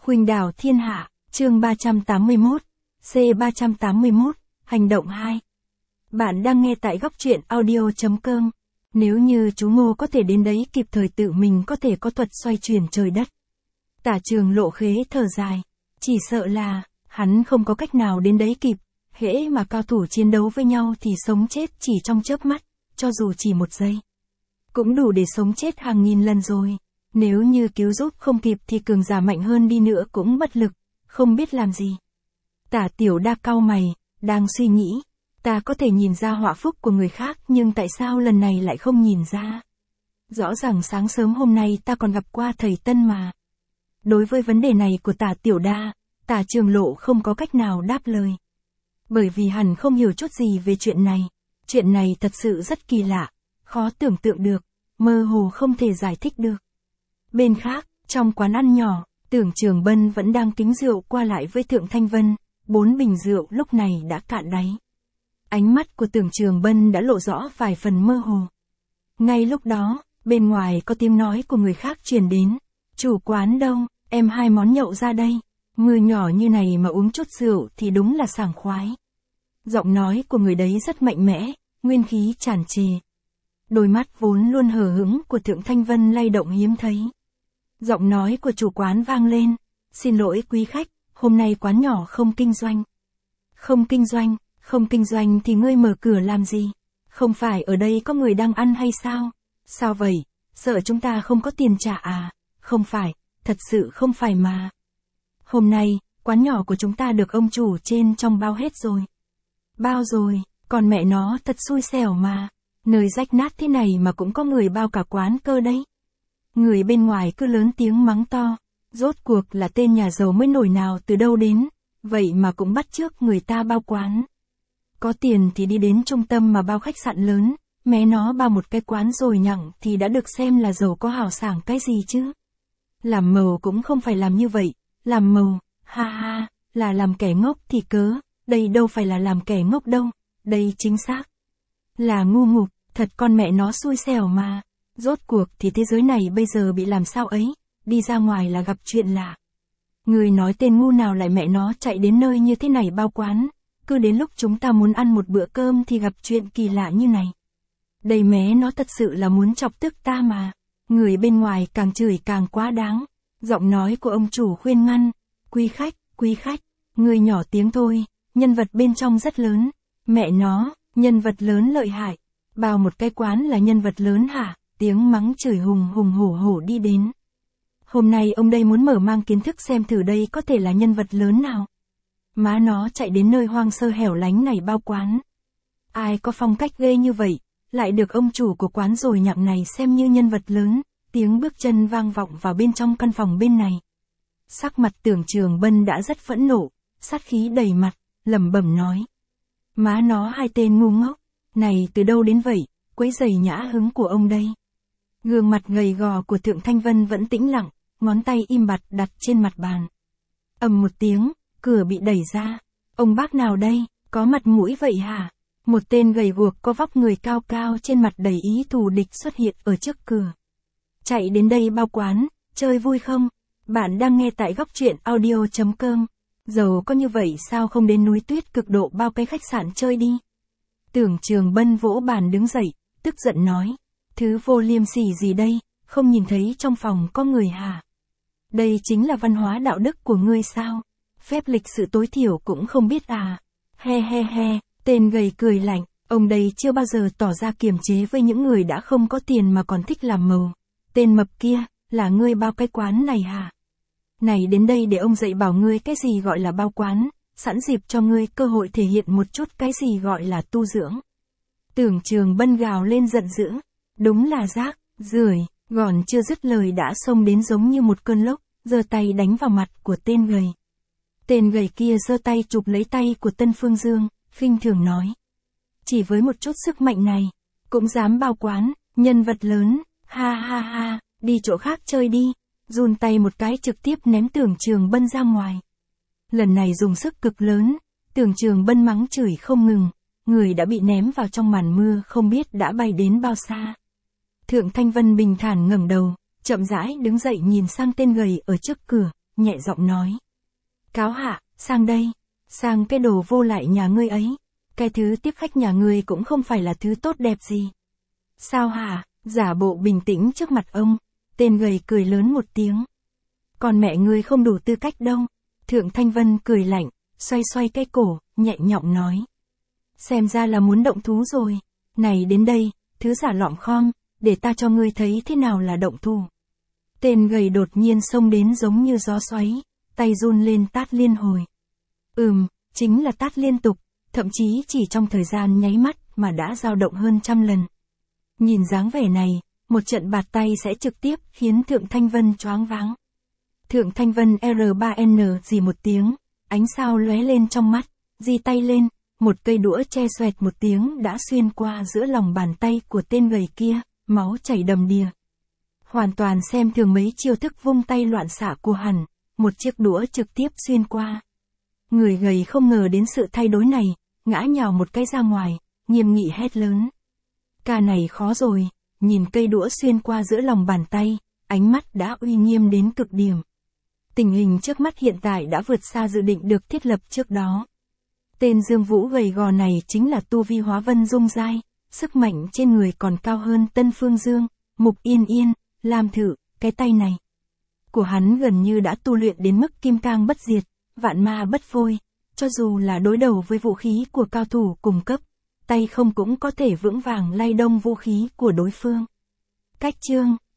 Khuynh đảo thiên hạ, chương 381, C381, hành động 2. Bạn đang nghe tại góc truyện audio.com. Nếu như chú Ngô có thể đến đấy kịp thời tự mình có thể có thuật xoay chuyển trời đất. Tả Trường Lộ khế thở dài. Chỉ sợ là, hắn không có cách nào đến đấy kịp. Hễ mà cao thủ chiến đấu với nhau thì sống chết chỉ trong chớp mắt, cho dù chỉ một giây. Cũng đủ để sống chết hàng nghìn lần rồi. Nếu như cứu giúp không kịp thì cường giả mạnh hơn đi nữa cũng bất lực, không biết làm gì. Tả Tiểu Đa cau mày, đang suy nghĩ. Ta có thể nhìn ra họa phúc của người khác nhưng tại sao lần này lại không nhìn ra? Rõ ràng sáng sớm hôm nay ta còn gặp qua thầy Tân mà. Đối với vấn đề này của Tả Tiểu Đa, Tả Trường Lộ không có cách nào đáp lời. Bởi vì hắn không hiểu chút gì về chuyện này. Chuyện này thật sự rất kỳ lạ, khó tưởng tượng được, mơ hồ không thể giải thích được. Bên khác, trong quán ăn nhỏ, Tưởng Trường Bân vẫn đang kính rượu qua lại với Thượng Thanh Vân, 4 bình rượu lúc này đã cạn đáy. Ánh mắt của Tưởng Trường Bân đã lộ rõ vài phần mơ hồ. Ngay lúc đó, bên ngoài có tiếng nói của người khác truyền đến. Chủ quán đâu, em 2 món nhậu ra đây. Mưa nhỏ như này mà uống chút rượu thì đúng là sảng khoái. Giọng nói của người đấy rất mạnh mẽ, nguyên khí tràn trề. Đôi mắt vốn luôn hờ hững của Thượng Thanh Vân lay động hiếm thấy. Giọng nói của chủ quán vang lên. Xin lỗi quý khách, hôm nay quán nhỏ không kinh doanh. Không kinh doanh thì ngươi mở cửa làm gì? Không phải ở đây có người đang ăn hay sao? Sao vậy? Sợ chúng ta không có tiền trả à? Không phải, thật sự không phải mà. Hôm nay, quán nhỏ của chúng ta được ông chủ trên trong bao hết rồi. Bao rồi, còn mẹ nó thật xui xẻo mà. Nơi rách nát thế này mà cũng có người bao cả quán cơ đấy. Người bên ngoài cứ lớn tiếng mắng to. Rốt cuộc là tên nhà giàu mới nổi nào từ đâu đến. Vậy mà cũng bắt chước người ta bao quán. Có tiền thì đi đến trung tâm mà bao khách sạn lớn. Mé nó bao một cái quán rồi nhặng thì đã được xem là giàu có hào sảng cái gì chứ. Làm màu cũng không phải làm như vậy. Làm màu, ha ha, là làm kẻ ngốc thì cớ. Đây đâu phải là làm kẻ ngốc đâu. Đây chính xác là ngu ngục, thật con mẹ nó xui xẻo mà. Rốt cuộc thì thế giới này bây giờ bị làm sao ấy, đi ra ngoài là gặp chuyện lạ. Người nói tên ngu nào lại mẹ nó chạy đến nơi như thế này bao quán, cứ đến lúc chúng ta muốn ăn một bữa cơm thì gặp chuyện kỳ lạ như này. Đây mé nó thật sự là muốn chọc tức ta mà. Người bên ngoài càng chửi càng quá đáng. Giọng nói của ông chủ khuyên ngăn. Quý khách, người nhỏ tiếng thôi, nhân vật bên trong rất lớn. Mẹ nó, nhân vật lớn lợi hại. Bao một cái quán là nhân vật lớn hả? Tiếng mắng chửi hùng hổ hổ đi đến. Hôm nay ông đây muốn mở mang kiến thức xem thử đây có thể là nhân vật lớn nào. Má nó chạy đến nơi hoang sơ hẻo lánh này bao quán. Ai có phong cách ghê như vậy, lại được ông chủ của quán rồi nhặng này xem như nhân vật lớn. Tiếng bước chân vang vọng vào bên trong căn phòng bên này. Sắc mặt Tưởng Trường Bân đã rất phẫn nộ, sát khí đầy mặt, lẩm bẩm nói. Má nó 2 tên ngu ngốc, này từ đâu đến vậy, quấy rầy nhã hứng của ông đây. Gương mặt gầy gò của Thượng Thanh Vân vẫn tĩnh lặng, ngón tay im bặt đặt trên mặt bàn. Ầm một tiếng, cửa bị đẩy ra. Ông bác nào đây, có mặt mũi vậy hả? Một tên gầy guộc có vóc người cao cao trên mặt đầy ý thù địch xuất hiện ở trước cửa. Chạy đến đây bao quán, chơi vui không? Bạn đang nghe tại góc truyện audio.com. Giàu có như vậy sao không đến núi tuyết cực độ bao cái khách sạn chơi đi? Tưởng Trường Bân vỗ bàn đứng dậy, tức giận nói. Thứ vô liêm sỉ gì đây, không nhìn thấy trong phòng có người hả? Đây chính là văn hóa đạo đức của ngươi sao? Phép lịch sự tối thiểu cũng không biết à? He, tên gầy cười lạnh, ông đây chưa bao giờ tỏ ra kiềm chế với những người đã không có tiền mà còn thích làm màu. Tên mập kia, là ngươi bao cái quán này hả? Này đến đây để ông dạy bảo ngươi cái gì gọi là bao quán, sẵn dịp cho ngươi cơ hội thể hiện một chút cái gì gọi là tu dưỡng. Tưởng Trường Bân gào lên giận dữ. Đúng là rác, rưởi, gòn chưa dứt lời đã xông đến giống như một cơn lốc, giơ tay đánh vào mặt của tên gầy. Tên gầy kia giơ tay chụp lấy tay của Tân Phương Dương, khinh thường nói. Chỉ với một chút sức mạnh này, cũng dám bao quán, nhân vật lớn, ha, đi chỗ khác chơi đi, run tay một cái trực tiếp ném Tưởng Trường Bân ra ngoài. Lần này dùng sức cực lớn, Tưởng Trường Bân mắng chửi không ngừng, người đã bị ném vào trong màn mưa không biết đã bay đến bao xa. Thượng Thanh Vân bình thản ngẩng đầu, chậm rãi đứng dậy nhìn sang tên gầy ở trước cửa, nhẹ giọng nói. Cáo hạ, sang đây. Sang cái đồ vô lại nhà ngươi ấy. Cái thứ tiếp khách nhà ngươi cũng không phải là thứ tốt đẹp gì. Sao hả? Giả bộ bình tĩnh trước mặt ông. Tên gầy cười lớn một tiếng. Còn mẹ ngươi không đủ tư cách đâu. Thượng Thanh Vân cười lạnh, xoay xoay cái cổ, nhẹ nhõm nói. Xem ra là muốn động thú rồi. Này đến đây, thứ giả lọm khom, để ta cho ngươi thấy thế nào là động thủ. Tên gầy đột nhiên xông đến giống như gió xoáy, tay run lên tát liên hồi. Chính là tát liên tục, thậm chí chỉ trong thời gian nháy mắt mà đã dao động hơn 100 lần. Nhìn dáng vẻ này, một trận bạt tay sẽ trực tiếp khiến Thượng Thanh Vân choáng váng. Thượng Thanh Vân R3N rì một tiếng, ánh sao lóe lên trong mắt, di tay lên, một cây đũa che xoẹt một tiếng đã xuyên qua giữa lòng bàn tay của tên gầy kia, máu chảy đầm đìa. Hoàn toàn xem thường mấy chiêu thức vung tay loạn xạ của hắn, một chiếc đũa trực tiếp xuyên qua. Người gầy không ngờ đến sự thay đổi này, ngã nhào một cái ra ngoài, nghiêm nghị hét lớn. Ca này khó rồi, nhìn cây đũa xuyên qua giữa lòng bàn tay, ánh mắt đã uy nghiêm đến cực điểm. Tình hình trước mắt hiện tại đã vượt xa dự định được thiết lập trước đó. Tên Dương Vũ gầy gò này chính là tu vi hóa vân dung giai, sức mạnh trên người còn cao hơn Tân Phương Dương, Mục Yên Yên, Lam Thử, cái tay này của hắn gần như đã tu luyện đến mức kim cang bất diệt, vạn ma bất phôi, cho dù là đối đầu với vũ khí của cao thủ cùng cấp, tay không cũng có thể vững vàng lay động vũ khí của đối phương. Cách chương